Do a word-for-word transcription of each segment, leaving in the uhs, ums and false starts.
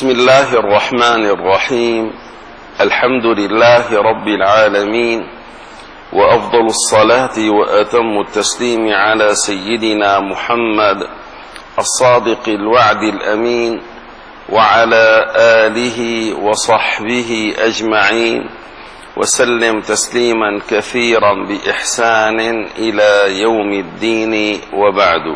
بسم الله الرحمن الرحيم. الحمد لله رب العالمين، وأفضل الصلاة وأتم التسليم على سيدنا محمد الصادق الوعد الأمين، وعلى آله وصحبه أجمعين، وسلم تسليما كثيرا بإحسان إلى يوم الدين، وبعد.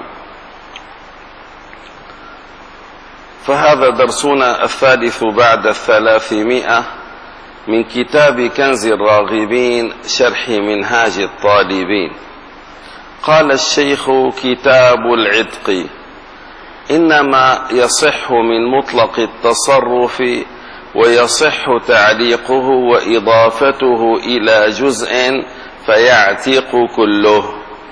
فهذا درسنا الثالث بعد الثلاثمائة من كتاب كنز الراغبين شرح منهاج الطالبين. قال الشيخ: كتاب العتق إنما يصح من مطلق التصرف، ويصح تعليقه وإضافته إلى جزء فيعتق كله،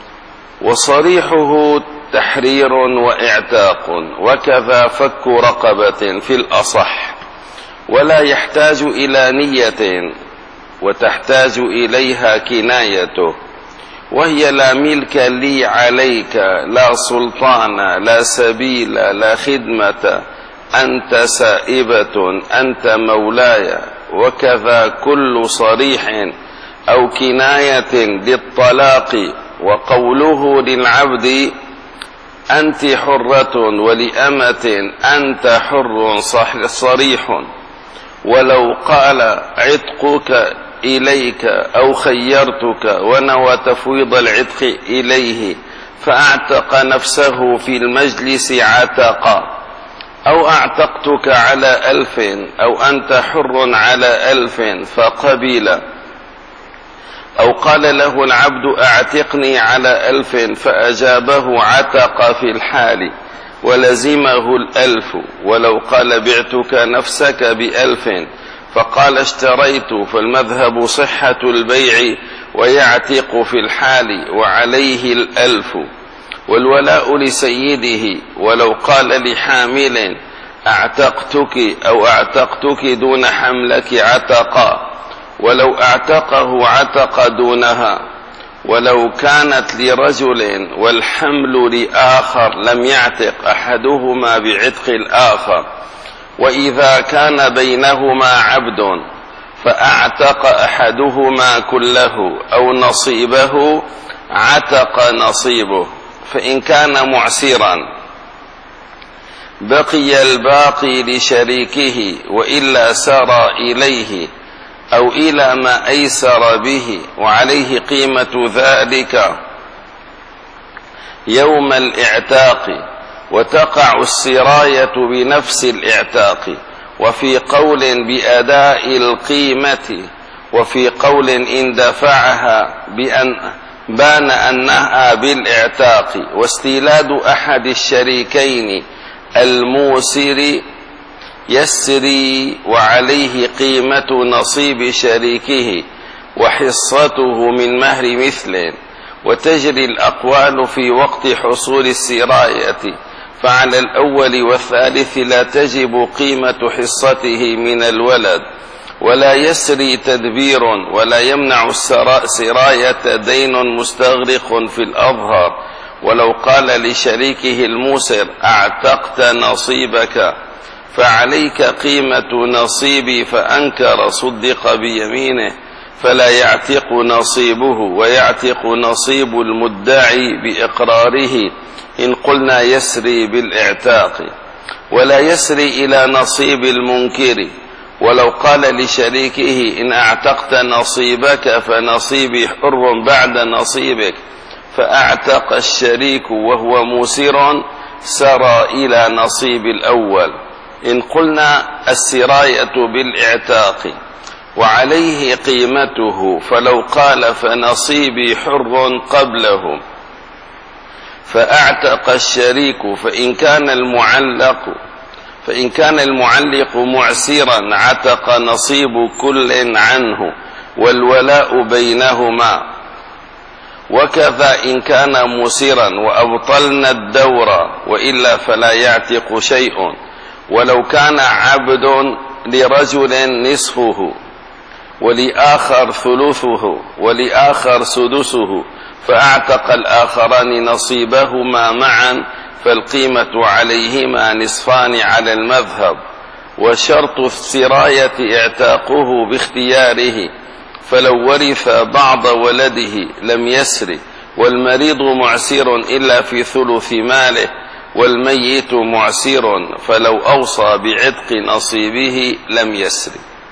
وصريحه تحرير واعتاق، وكذا فك رقبة في الأصح، ولا يحتاج إلى نية، وتحتاج إليها كنايته، وهي لا ملك لي عليك، لا سلطان، لا سبيل، لا خدمة، أنت سائبة، أنت مولاي. وكذا كل صريح أو كناية للطلاق، وقوله للعبد أنت حرة، ولأمة أنت حر صريح، ولو قال عتقك إليك أو خيرتك ونوى تفويض العتق إليه فأعتق نفسه في المجلس عتقا، أو أعتقتك على ألف، أو أنت حر على ألف فقبل، أو قال له العبد أعتقني على ألف فأجابه عتق في الحال ولزمه الألف، ولو قال بعتك نفسك بألف فقال اشتريت، فالمذهب صحة البيع ويعتق في الحال وعليه الألف، والولاء لسيده. ولو قال لحامل أعتقتك أو أعتقتك دون حملك عتقا، ولو أعتقه عتق دونها. ولو كانت لرجل والحمل لآخر لم يعتق أحدهما بعتق الآخر. وإذا كان بينهما عبد فأعتق أحدهما كله أو نصيبه عتق نصيبه، فإن كان معسرا بقي الباقي لشريكه، وإلا سار إليه أو إلى ما أيسر به، وعليه قيمة ذلك يوم الاعتاق، وتقع السراية بنفس الاعتاق، وفي قول بأداء القيمة، وفي قول إن دفعها بأن بان أنها بالاعتاق. واستيلاد أحد الشريكين الموسر يسري، وعليه قيمة نصيب شريكه وحصته من مهر مثل. وتجري الأقوال في وقت حصول السراية، فعلى الأول والثالث لا تجب قيمة حصته من الولد، ولا يسري تدبير، ولا يمنع السراية دين مستغرق في الأظهر. ولو قال لشريكه الموسر أعتقت نصيبك فعليك قيمة نصيبي، فأنكر صدق بيمينه فلا يعتق نصيبه، ويعتق نصيب المدعي بإقراره إن قلنا يسري بالاعتاق، ولا يسري إلى نصيب المنكر. ولو قال لشريكه إن أعتقت نصيبك فنصيبي حر بعد نصيبك، فأعتق الشريك وهو موسر، سرى إلى نصيب الأول إن قلنا السراية بالاعتاق، وعليه قيمته. فلو قال فنصيبي حر قبله فأعتق الشريك، فإن كان المعلق فإن كان المعلق معسرا عتق نصيب كل عنه، والولاء بينهما. وكذا إن كان موسرا وأبطلنا الدور، وإلا فلا يعتق شيء. ولو كان عبد لرجل نصفه، ولآخر ثلثه، ولآخر سدسه، فأعتق الآخران نصيبهما معا، فالقيمة عليهما نصفان على المذهب. وشرط السراية اعتاقه باختياره، فلو ورث بعض ولده لم يسر، والمريض معسر إلا في ثلث ماله، والميت معسر فلو أوصى بعتق نصيبه لم يسر.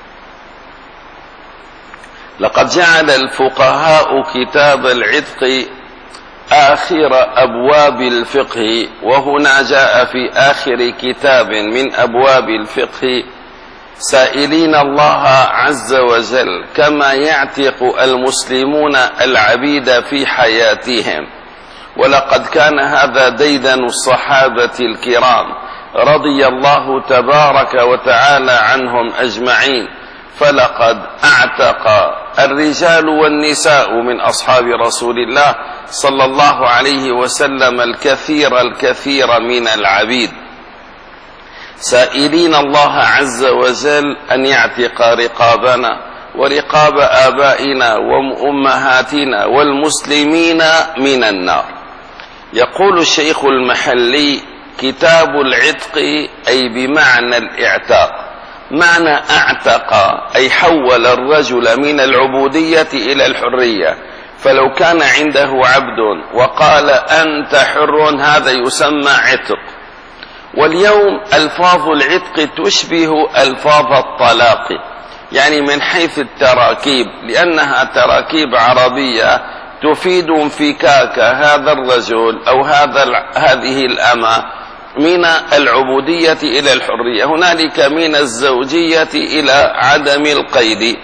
لقد جعل الفقهاء كتاب العتق آخر أبواب الفقه، وهنا جاء في آخر كتاب من أبواب الفقه سائلين الله عز وجل كما يعتق المسلمون العبيد في حياتهم. ولقد كان هذا ديدن الصحابة الكرام رضي الله تبارك وتعالى عنهم أجمعين، فلقد اعتق الرجال والنساء من أصحاب رسول الله صلى الله عليه وسلم الكثير الكثير من العبيد، سائلين الله عز وجل أن يعتق رقابنا ورقاب آبائنا وأمهاتنا والمسلمين من النار. يقول الشيخ المحلي: كتاب العتق أي بمعنى الاعتاق. معنى اعتق أي حول الرجل من العبودية إلى الحرية، فلو كان عنده عبد وقال أنت حر هذا يسمى عتق. واليوم ألفاظ العتق تشبه ألفاظ الطلاق، يعني من حيث التراكيب، لأنها تراكيب عربية تفيد انفكاك هذا الرجل أو هذا هذه الأمة من العبودية إلى الحرية، هنالك من الزوجية إلى عدم القيد.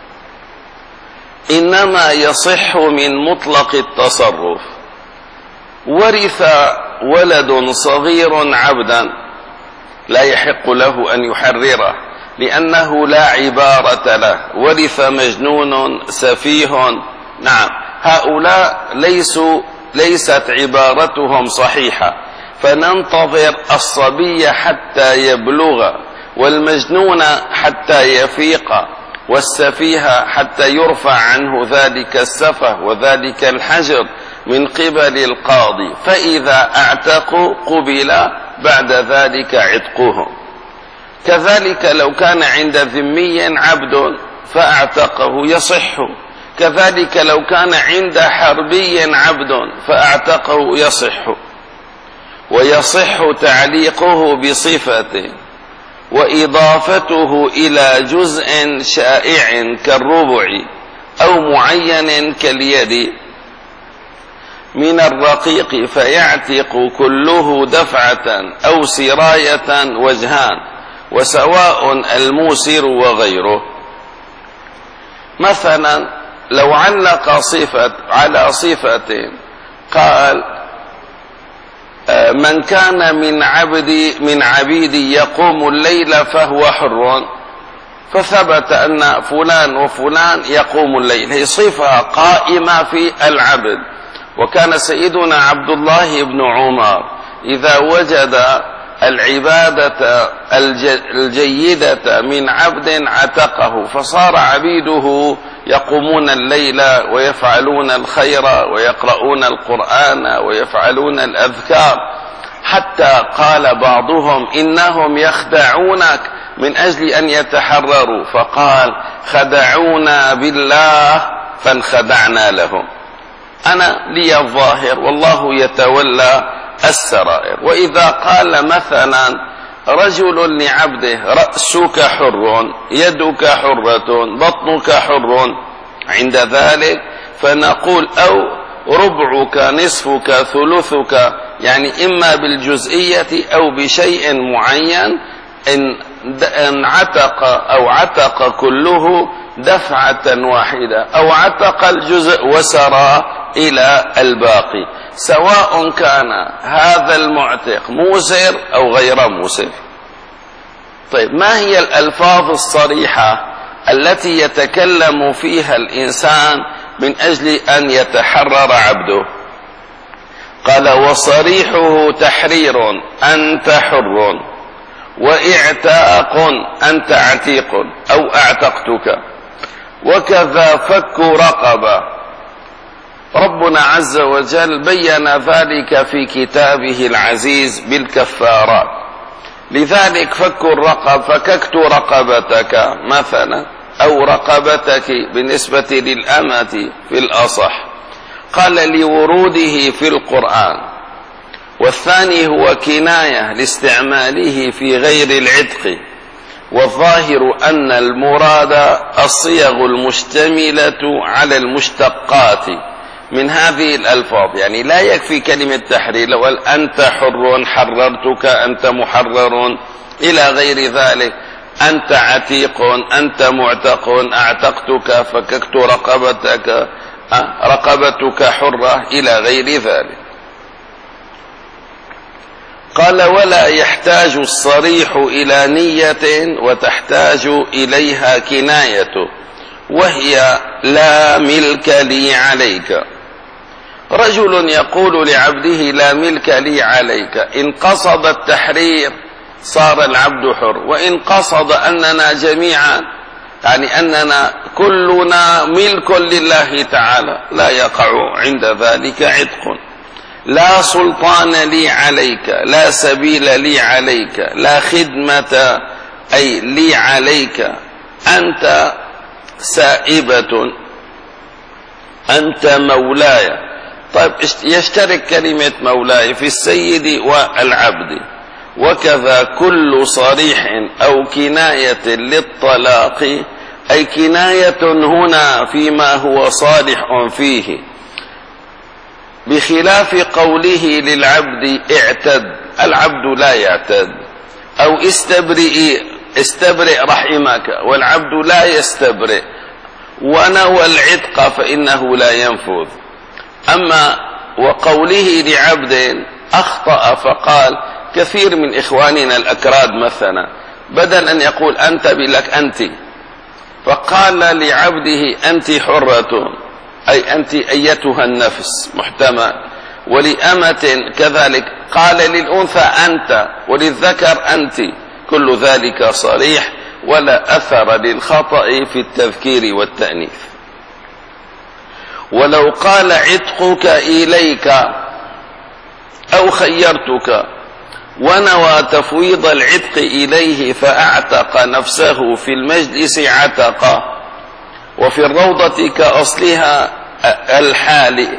إنما يصح من مطلق التصرف. ورث ولد صغير عبدا لا يحق له أن يحرره لأنه لا عبارة له. ورث مجنون سفيه، نعم، هؤلاء ليسوا ليست عبارتهم صحيحة، فننتظر الصبي حتى يبلغ، والمجنون حتى يفيق، والسفيه حتى يرفع عنه ذلك السفه وذلك الحجر من قبل القاضي، فإذا اعتقوا قبل بعد ذلك عتقهم. كذلك لو كان عند ذمي عبد فاعتقه يصح، كذلك لو كان عند حربي عبد فاعتقه يصح. ويصح تعليقه بصفة وإضافته إلى جزء شائع كالربع أو معين كاليد من الرقيق، فيعتق كله دفعة أو سراية وجهان، وسواء الموسر وغيره. مثلا لو علق صفة على صفة قال من كان من عبد من عبيد يقوم الليل فهو حر، فثبت أن فلان وفلان يقوم الليل، هي صفة قائمة في العبد. وكان سيدنا عبد الله بن عمر إذا وجد العبادة الجيدة من عبد عتقه، فصار عبيده يقومون الليل ويفعلون الخير ويقرؤون القرآن ويفعلون الأذكار، حتى قال بعضهم إنهم يخدعونك من أجل أن يتحرروا، فقال خدعونا بالله فانخدعنا لهم. أنا لي الظاهر والله يتولى السرائر. وإذا قال مثلا رجل لعبده رأسك حر، يدك حرة، بطنك حر، عند ذلك فنقول أو ربعك، نصفك، ثلثك، يعني إما بالجزئية أو بشيء معين. إن عتق أو عتق كله دفعة واحدة، أو عتق الجزء وسرى إلى الباقي، سواء كان هذا المعتق موسر أو غير موسر. طيب، ما هي الألفاظ الصريحة التي يتكلم فيها الإنسان من أجل أن يتحرر عبده؟ قال وصريحه تحرير أنت حر، وإعتاق أنت عتيق أو أعتقتك، وكذا فك رقبة. ربنا عز وجل بين ذلك في كتابه العزيز بالكفارات، لذلك فك الرقب، فككت رقبتك مثلا، أو رقبتك بالنسبة للأمة في الأصح. قال لوروده في القرآن. والثاني هو كناية لاستعماله في غير العتق، والظاهر أن المراد الصيغ المشتملة على المشتقات من هذه الألفاظ. يعني لا يكفي كلمة تحرير، لو أنت حر حررتك، أنت محرر إلى غير ذلك، أنت عتيق، أنت معتق، أعتقتك، فككت رقبتك، رقبتك حرة إلى غير ذلك. قال ولا يحتاج الصريح إلى نية وتحتاج إليها كناية، وهي لا ملك لي عليك. رجل يقول لعبده لا ملك لي عليك، إن قصد التحرير صار العبد حر، وإن قصد أننا جميعا يعني أننا كلنا ملك لله تعالى لا يقع عند ذلك عتق. لا سلطان لي عليك، لا سبيل لي عليك، لا خدمة أي لي عليك، أنت سائبة، أنت مولاي. طيب يشترك كلمة مولاي في السيد والعبد. وكذا كل صريح أو كناية للطلاق، أي كناية هنا فيما هو صالح فيه، بخلاف قوله للعبد اعتد، العبد لا يعتد، أو استبرئ استبرئ رحمك، والعبد لا يستبرئ، ونوى العتق فإنه لا ينفذ. أما وقوله لعبد أخطأ فقال، كثير من إخواننا الأكراد مثلا بدل أن يقول أنت بلك أنت، فقال لعبده أنت حرة، أي أنت أيتها النفس محتمل. ولأمة كذلك قال للأنثى أنت، وللذكر أنت، كل ذلك صريح ولا أثر للخطأ في التذكير والتأنيث. ولو قال عتقك إليك أو خيرتك ونوى تفويض العتق إليه فأعتق نفسه في المجلس عتق، وفي الروضة كأصلها الحال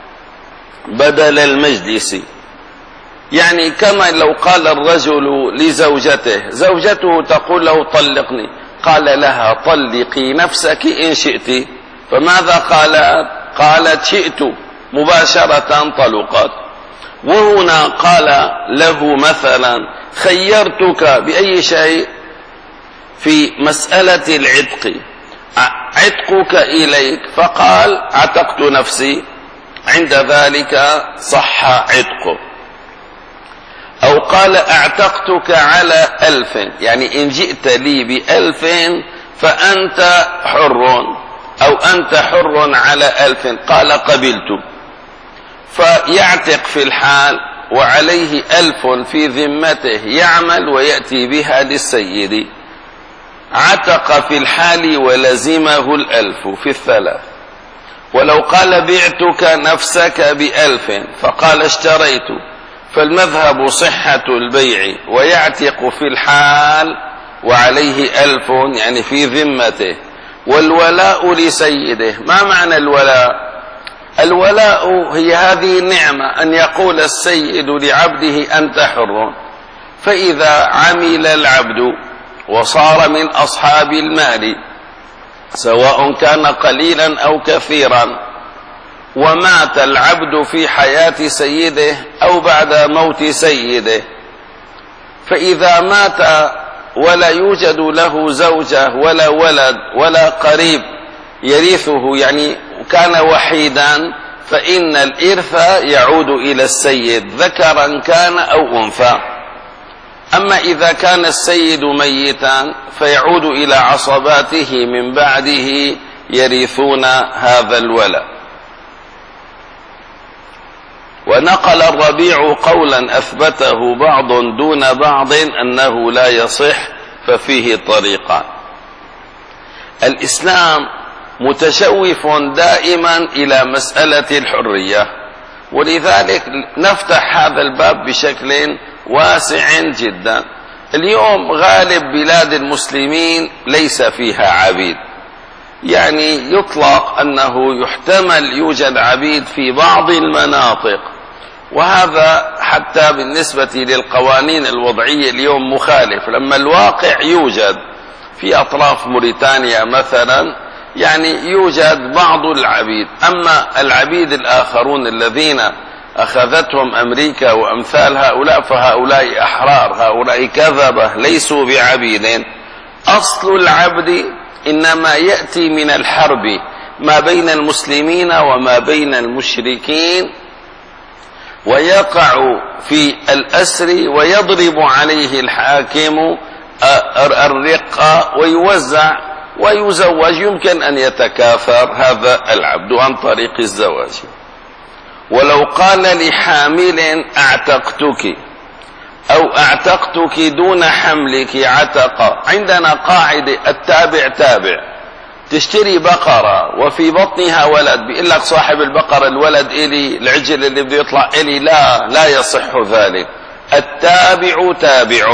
بدل المجلس. يعني كما لو قال الرجل لزوجته، زوجته تقول له طلقني، قال لها طلقي نفسك إن شئت، فماذا قالت؟ قالت شئت، مباشرة طلقت. وهنا قال له مثلا خيرتك بأي شيء في مسألة العتق، عتقك إليك، فقال عتقت نفسي، عند ذلك صح عتقه. أو قال اعتقتك على ألف، يعني إن جئت لي بألف فأنت حر، أو أنت حر على ألف، قال قبلت، فيعتق في الحال وعليه ألف في ذمته يعمل ويأتي بها للسيد، عتق في الحال ولزمه الألف في الثلاث. ولو قال بعتك نفسك بألف فقال اشتريت، فالمذهب صحة البيع، ويعتق في الحال وعليه ألف يعني في ذمته. والولاء لسيده. ما معنى الولاء؟ الولاء هي هذه النعمة، أن يقول السيد لعبده أنت حر، فإذا عمل العبد وصار من أصحاب المال سواء كان قليلا أو كثيرا، ومات العبد في حياة سيده أو بعد موت سيده، فإذا مات ولا يوجد له زوجة ولا ولد ولا قريب يرثه، يعني كان وحيدا، فإن الإرث يعود إلى السيد ذكرا كان أو أنثى. أما إذا كان السيد ميتا فيعود إلى عصباته من بعده يرثون هذا الولد. ونقل الربيع قولا أثبته بعض دون بعض أنه لا يصح، ففيه طريقان. الإسلام متشوف دائما إلى مسألة الحرية، ولذلك نفتح هذا الباب بشكل واسع جدا. اليوم غالب بلاد المسلمين ليس فيها عبيد، يعني يطلق أنه يحتمل يوجد عبيد في بعض المناطق، وهذا حتى بالنسبة للقوانين الوضعية اليوم مخالف، لما الواقع يوجد في أطراف موريتانيا مثلا يعني يوجد بعض العبيد، أما العبيد الآخرون الذين أخذتهم أمريكا وأمثال هؤلاء فهؤلاء أحرار، هؤلاء كذبة ليسوا بعبيد. أصل العبد إنما يأتي من الحرب ما بين المسلمين وما بين المشركين، ويقع في الأسر ويضرب عليه الحاكم الرقة ويوزع ويزوج، يمكن أن يتكاثر هذا العبد عن طريق الزواج. ولو قال لحامل اعتقتك أو اعتقتك دون حملك عتق، عندنا قاعدة التابع تابع، تشتري بقرة وفي بطنها ولد، بيقول لك صاحب البقرة الولد إلي، العجل اللي بده يطلع إلي، لا لا يصح ذلك، التابع تابع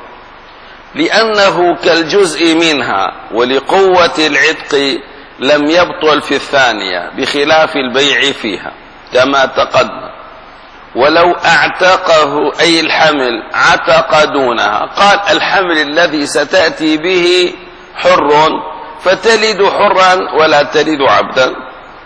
لأنه كالجزء منها، ولقوة العتق لم يبطل في الثانية بخلاف البيع فيها كما تقدم. ولو اعتقه أي الحمل عتق دونها، قال الحمل الذي ستأتي به حر فتلد حرا ولا تلد عبدا.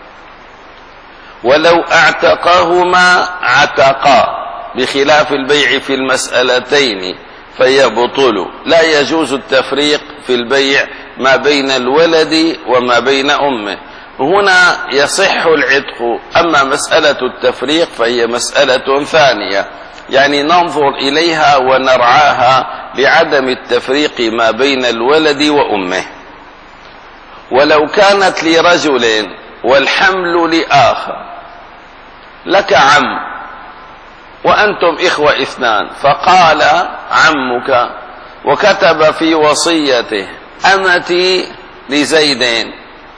ولو اعتقهما عتقا بخلاف البيع في المسألتين فيبطل، لا يجوز التفريق في البيع ما بين الولد وما بين أمه، هنا يصح العتق. أما مسألة التفريق فهي مسألة ثانية، يعني ننظر إليها ونرعاها لعدم التفريق ما بين الولد وأمه. ولو كانت لرجل والحمل لآخر، لك عم وأنتم إخوة اثنان، فقال عمك وكتب في وصيته أمتي لزيد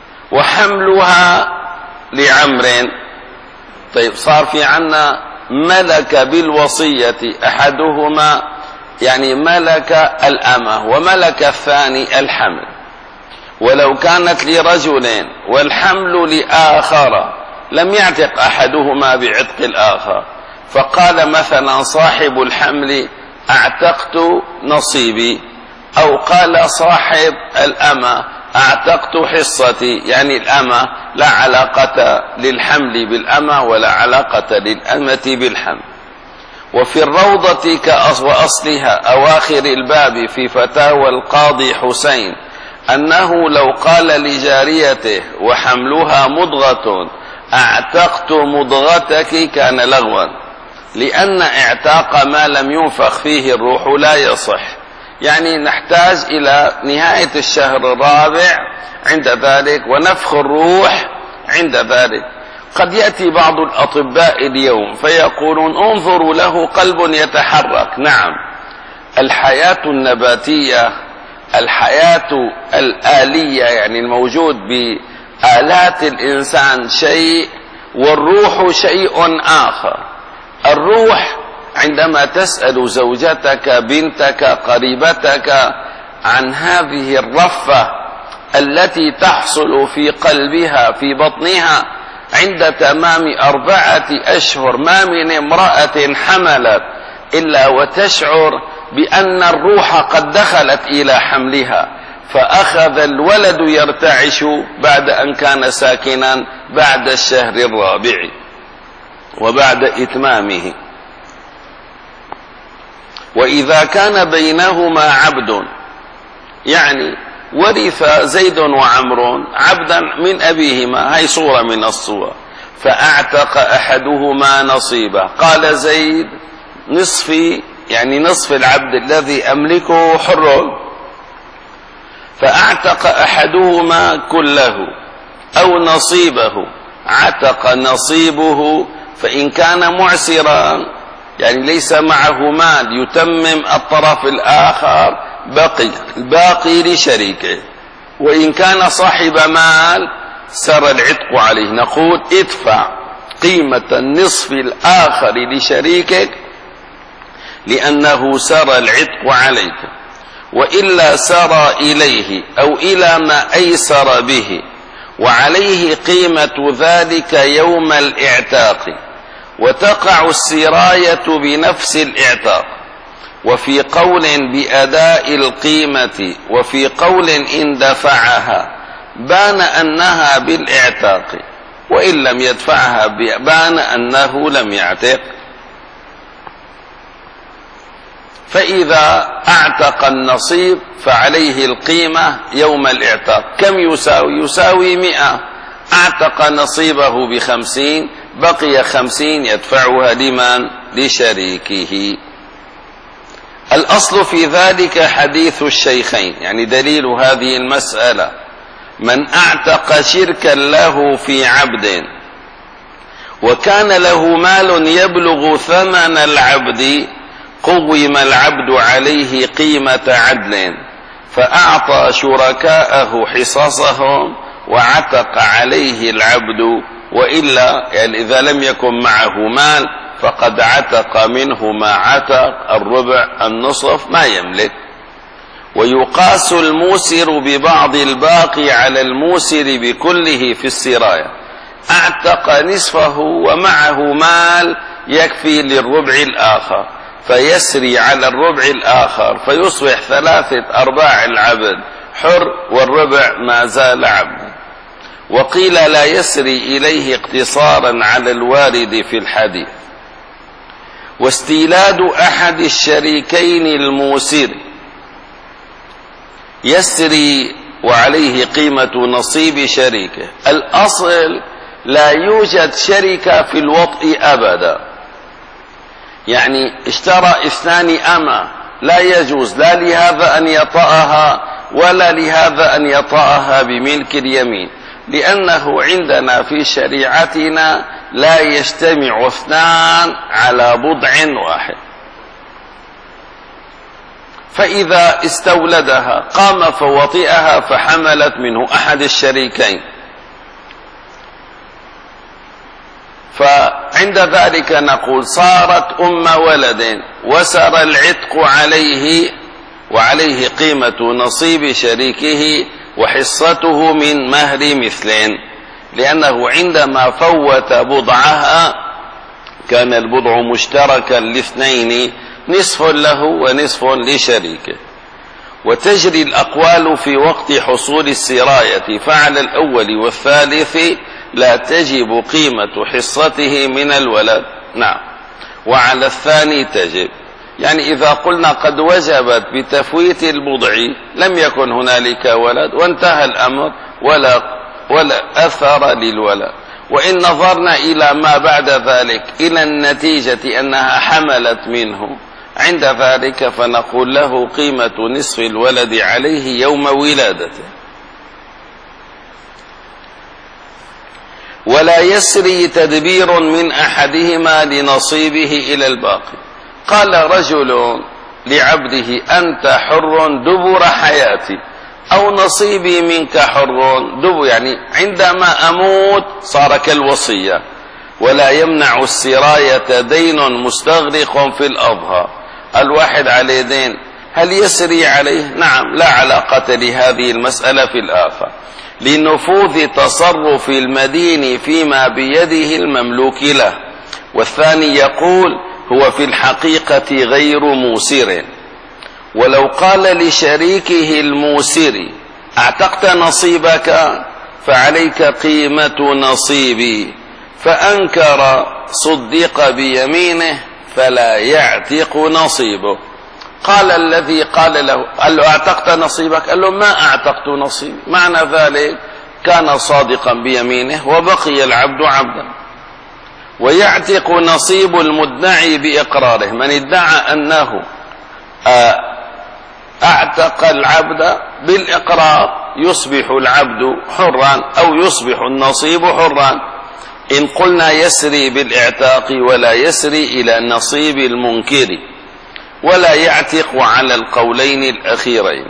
وحملها لعمر، طيب صار في عنا ملك بالوصية أحدهما، يعني ملك الأمة وملك الثاني الحمل. ولو كانت لرجل والحمل لآخر لم يعتق أحدهما بعتق الآخر، فقال مثلا صاحب الحمل اعتقت نصيبي، أو قال صاحب الأمة اعتقت حصتي، يعني الأمة لا علاقة للحمل بالأمة ولا علاقة للأمة بالحمل. وفي الروضة وأصلها أواخر الباب في فتاوى القاضي حسين أنه لو قال لجاريته وحملها مضغة اعتقت مضغتك كان لغوا، لأن اعتاق ما لم ينفخ فيه الروح لا يصح، يعني نحتاج إلى نهاية الشهر الرابع عند ذلك ونفخ الروح عند ذلك. قد يأتي بعض الأطباء اليوم فيقولون انظروا له قلب يتحرك، نعم الحياة النباتية الحياة الآلية يعني الموجود بآلات الإنسان شيء والروح شيء آخر. الروح عندما تسأل زوجتك بنتك قريبتك عن هذه الرفة التي تحصل في قلبها في بطنها عند تمام أربعة أشهر، ما من امرأة حملت إلا وتشعر بأن الروح قد دخلت إلى حملها، فأخذ الولد يرتعش بعد أن كان ساكنا بعد الشهر الرابع وبعد إتمامه. وإذا كان بينهما عبد، يعني ورث زيد وعمر عبدا من أبيهما، هاي صورة من الصور، فأعتق أحدهما نصيبه، قال زيد نصفي يعني نصف العبد الذي أملكه حر، فأعتق أحدهما كله أو نصيبه، عتق نصيبه، فإن كان معسرا يعني ليس معه مال يتمم الطرف الآخر بقي الباقي لشريكه، وإن كان صاحب مال سر العتق عليه، نقول ادفع قيمة النصف الآخر لشريكك لأنه سرى العتق عليك، وإلا سرى إليه أو إلى ما أيسر به، وعليه قيمة ذلك يوم الاعتاق، وتقع السراية بنفس الاعتاق. وفي قول بأداء القيمة، وفي قول إن دفعها بان أنها بالاعتاق، وإن لم يدفعها بان أنه لم يعتق. فإذا اعتق النصيب فعليه القيمة يوم الاعتاق. كم يساوي؟ يساوي مئة. اعتق نصيبه بخمسين، بقي خمسين يدفعها لمن؟ لشريكه. الأصل في ذلك حديث الشيخين، يعني دليل هذه المسألة: من اعتق شركا له في عبد وكان له مال يبلغ ثمن العبد، قوم العبد عليه قيمة عدل، فأعطى شركاءه حصصهم وعتق عليه العبد، وإلا يعني إذا لم يكن معه مال فقد عتق منه ما عتق، الربع، النصف، ما يملك. ويقاس الموسر ببعض الباقي على الموسر بكله في السراية. اعتق نصفه ومعه مال يكفي للربع الآخر، فيسري على الربع الآخر فيصبح ثلاثة أرباع العبد حر، والربع ما زال عبدا. وقيل لا يسري إليه اقتصارا على الوارد في الحديث. واستيلاد أحد الشريكين الموسر يسري وعليه قيمة نصيب شريكه. الأصل لا يوجد شركة في الوطء أبدا، يعني اشترى اثنان أمة، لا يجوز لا لهذا أن يطأها ولا لهذا أن يطأها بملك اليمين، لأنه عندنا في شريعتنا لا يجتمع اثنان على بضع واحد. فإذا استولدها قام فوطئها فحملت منه أحد الشريكين، فعند ذلك نقول صارت أم ولد وسر العتق عليه، وعليه قيمة نصيب شريكه وحصته من مهر مثلين، لأنه عندما فوت بضعها كان البضع مشتركا لاثنين، نصف له ونصف لشريكه. وتجري الأقوال في وقت حصول السراية، فعلى الأول والثالث لا تجب قيمة حصته من الولد، نعم، وعلى الثاني تجب. يعني إذا قلنا قد وجبت بتفويت البضع لم يكن هنالك ولد وانتهى الأمر، ولا, ولا أثر للولد. وإن نظرنا إلى ما بعد ذلك إلى النتيجة أنها حملت منه، عند ذلك فنقول له قيمة نصف الولد عليه يوم ولادته. ولا يسري تدبير من أحدهما لنصيبه إلى الباقي. قال رجل لعبده أنت حر دبر حياتي، أو نصيبي منك حر دبر، يعني عندما أموت صار كالوصية. ولا يمنع السراية دين مستغرق في الأضحى، الواحد عليه دين، هل يسري عليه؟ نعم، لا علاقة لهذه المسألة في الآخر، لنفوذ تصرف المدين فيما بيده المملوك له. والثاني يقول هو في الحقيقة غير موسر. ولو قال لشريكه الموسر اعتقت نصيبك فعليك قيمة نصيبي، فأنكر صدق بيمينه فلا يعتق نصيبه. قال الذي قال له قال له اعتقت نصيبك؟ قال له ما اعتقت نصيبي. معنى ذلك كان صادقا بيمينه وبقي العبد عبدا. ويعتق نصيب المدعي بإقراره، من ادعى أنه اعتق العبد بالإقرار يصبح العبد حرا أو يصبح النصيب حرا. إن قلنا يسري بالاعتاق ولا يسري إلى نصيب المنكر، ولا يعتق على القولين الأخيرين.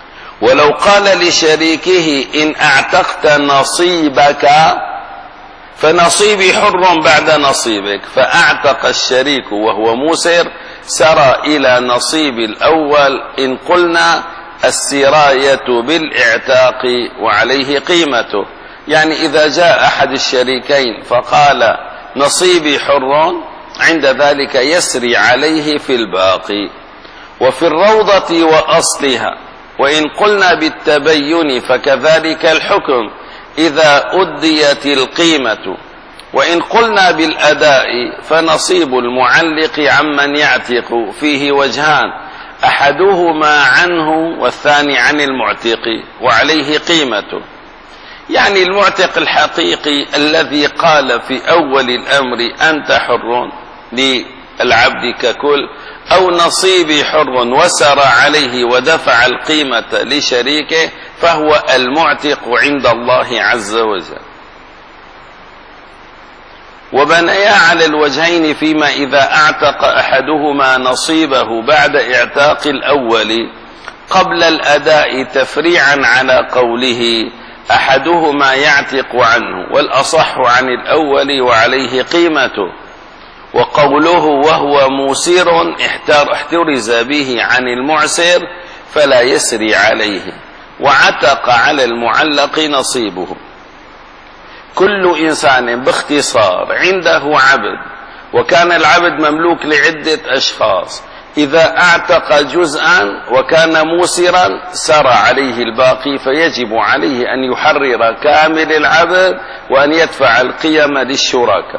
ولو قال لشريكه إن اعتقت نصيبك فنصيبي حر بعد نصيبك، فأعتق الشريك وهو موسر، سرى إلى نصيب الأول إن قلنا السراية بالإعتاق وعليه قيمته. يعني إذا جاء أحد الشريكين فقال نصيبي حر، عند ذلك يسري عليه في الباقي. وفي الروضة وأصلها، وإن قلنا بالتبين فكذلك الحكم إذا أديت القيمة. وإن قلنا بالأداء فنصيب المعلق عمن يعتق فيه وجهان، أحدهما عنه والثاني عن المعتق وعليه قيمته. يعني المعتق الحقيقي الذي قال في أول الأمر أنت حر للعبد ككل، أو نصيبي حر وسر عليه ودفع القيمة لشريكه، فهو المعتق عند الله عز وجل. وبنيا على الوجهين فيما إذا اعتق أحدهما نصيبه بعد اعتاق الأول قبل الأداء تفريعا على قوله أحدهما يعتق عنه، والأصح عن الأول وعليه قيمته. وقوله وهو موسر احترز به عن المعسر فلا يسري عليه، وعتق على المعلق نصيبه. كل إنسان باختصار عنده عبد، وكان العبد مملوك لعدة أشخاص، إذا اعتق جزءا وكان موسرا سرى عليه الباقي، فيجب عليه أن يحرر كامل العبد وأن يدفع القيم للشركاء.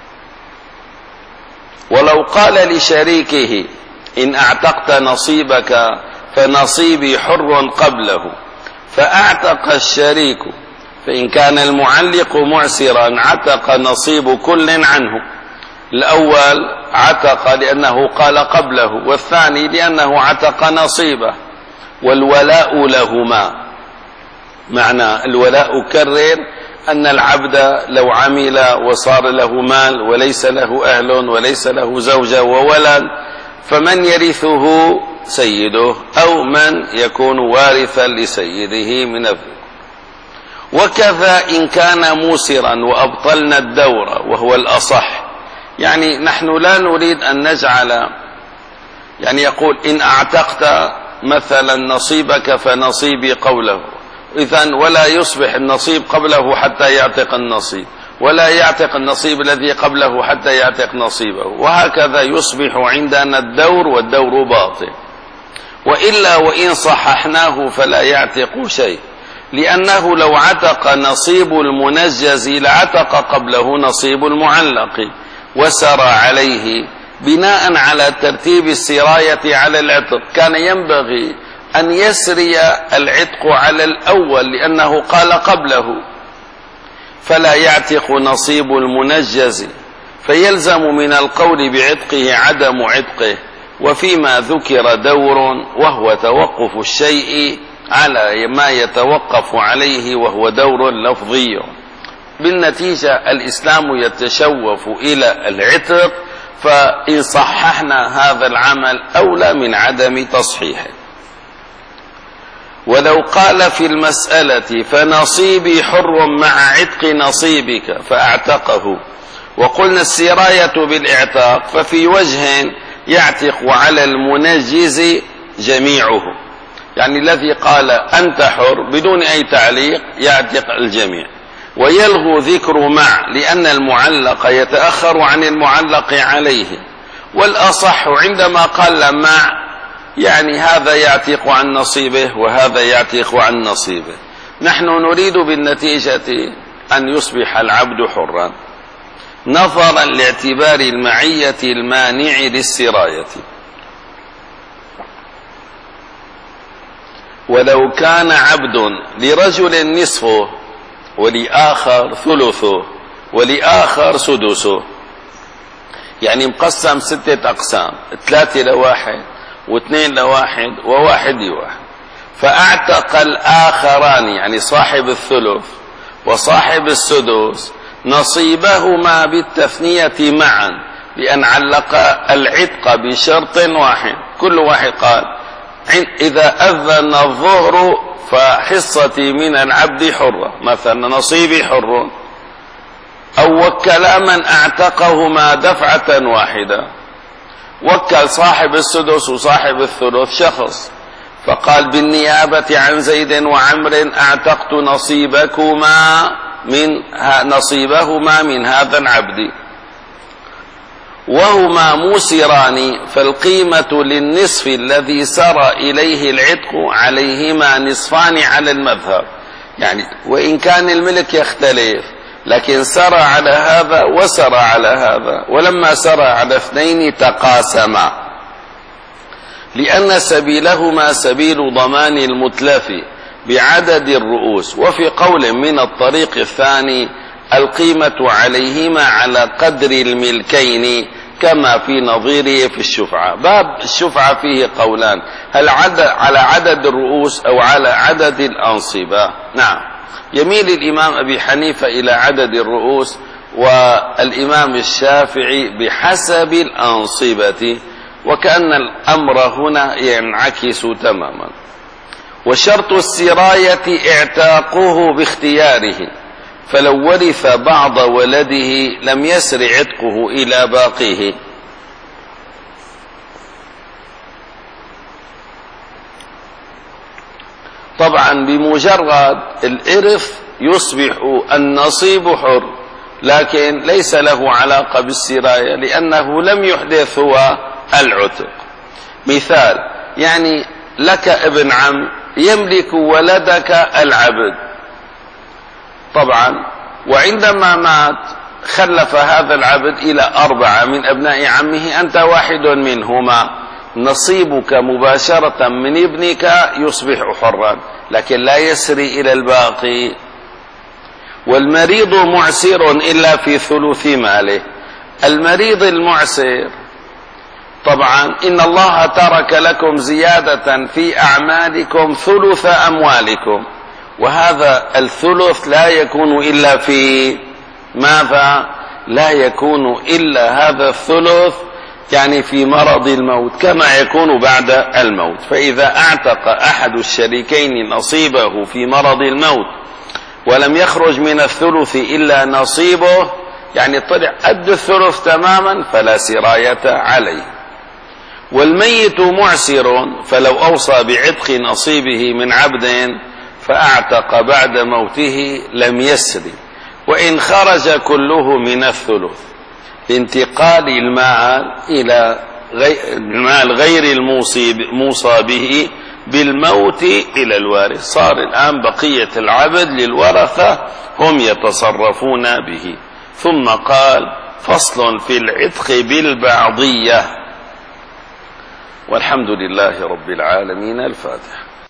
ولو قال لشريكه إن اعتقت نصيبك فنصيبي حر قبله، فاعتق الشريك، فإن كان المعلق معسرا عتق نصيب كل عنه. الأول عتق لأنه قال قبله، والثاني لأنه عتق نصيبه. والولاء لهما، معنى الولاء كرر أن العبد لو عمل وصار له مال وليس له أهل وليس له زوجة وولد، فمن يرثه سيده أو من يكون وارثا لسيده من الذكور. وكذا إن كان موسرا وأبطلنا الدور وهو الأصح. يعني نحن لا نريد أن نجعل، يعني يقول إن اعتقت مثلا نصيبك فنصيبي قوله، إذن ولا يصبح النصيب قبله حتى يعتق النصيب، ولا يعتق النصيب الذي قبله حتى يعتق نصيبه، وهكذا يصبح عندنا الدور والدور باطل. وإلا وإن صححناه فلا يعتق شيء، لأنه لو عتق نصيب المنجز لعتق قبله نصيب المعلق وسرى عليه بناء على ترتيب السراية على العتق. كان ينبغي أن يسري العتق على الأول لأنه قال قبله، فلا يعتق نصيب المنجز، فيلزم من القول بعتقه عدم عتقه. وفيما ذكر دور، وهو توقف الشيء على ما يتوقف عليه، وهو دور لفظي. بالنتيجة الإسلام يتشوف إلى العتق، فإن صححنا هذا العمل أولى من عدم تصحيحه. ولو قال في المسألة فنصيبي حر مع عتق نصيبك فاعتقه، وقلنا السراية بالإعتاق، ففي وجه يعتق على المنجز جميعه، يعني الذي قال أنت حر بدون أي تعليق يعتق الجميع. ويلغو ذكر مع، لأن المعلق يتأخر عن المعلق عليه. والأصح عندما قال مع، يعني هذا يعتق عن نصيبه وهذا يعتق عن نصيبه. نحن نريد بالنتيجة أن يصبح العبد حرا، نظرا لاعتبار المعية المانع للسراية. ولو كان عبد لرجل نصفه ولآخر ثلثه ولآخر سدسه، يعني مقسم ستة أقسام، ثلاثة لواحد واثنين لواحد وواحد لواحد، فاعتق الآخران يعني صاحب الثلث وصاحب السدس نصيبهما بالتثنية معا، بأن علق العتق بشرط واحد. كل واحد قال إذا أذن الظهر فحصتي من العبد حرة، مثلا نصيبي حر، أو وكل من أعتقهما دفعة واحدة، وكل صاحب السدس وصاحب الثلث شخص، فقال بالنيابة عن زيد وعمر أعتقت نصيبكما من نصيبهما من هذا العبد، وهما موسران، فالقيمة للنصف الذي سرى إليه العتق عليهما نصفان على المذهب. يعني وإن كان الملك يختلف، لكن سرى على هذا وسرى على هذا، ولما سرى على اثنين تقاسما، لأن سبيلهما سبيل ضمان المتلف بعدد الرؤوس. وفي قول من الطريق الثاني القيمة عليهما على قدر الملكين، كما في نظيره في الشفعة. باب الشفعة فيه قولان، هل عدد على عدد الرؤوس أو على عدد الأنصبة؟ نعم، يميل الإمام أبي حنيفة إلى عدد الرؤوس، والإمام الشافعي بحسب الأنصبة، وكأن الأمر هنا ينعكس تماما. وشرط السراية اعتاقه باختياره، فلو ورث بعض ولده لم يسر عتقه إلى باقيه. طبعا بمجرد الإرث يصبح النصيب حر، لكن ليس له علاقة بالسراية، لأنه لم يحدث هو العتق. مثال، يعني لك ابن عم يملك ولدك العبد، طبعا وعندما مات خلف هذا العبد إلى أربعة من أبناء عمه، أنت واحد منهما، نصيبك مباشرة من ابنك يصبح حرا، لكن لا يسري إلى الباقي. والمريض معسر إلا في ثلث ماله. المريض المعسر طبعا إن الله ترك لكم زيادة في أعمالكم ثلث أموالكم، وهذا الثلث لا يكون إلا في ماذا؟ لا يكون إلا هذا الثلث يعني في مرض الموت، كما يكون بعد الموت. فإذا اعتق أحد الشريكين نصيبه في مرض الموت ولم يخرج من الثلث إلا نصيبه، يعني طلع قد الثلث تماما، فلا سراية عليه. والميت معسر، فلو أوصى بعتق نصيبه من عبد فأعتق بعد موته لم يسر، وإن خرج كله من الثلث، لانتقال المال إلى المال غير الموصى به بالموت إلى الوارث. صار الآن بقية العبد للورثة هم يتصرفون به. ثم قال فصل في العتق بالبعضية. والحمد لله رب العالمين. الفاتحة.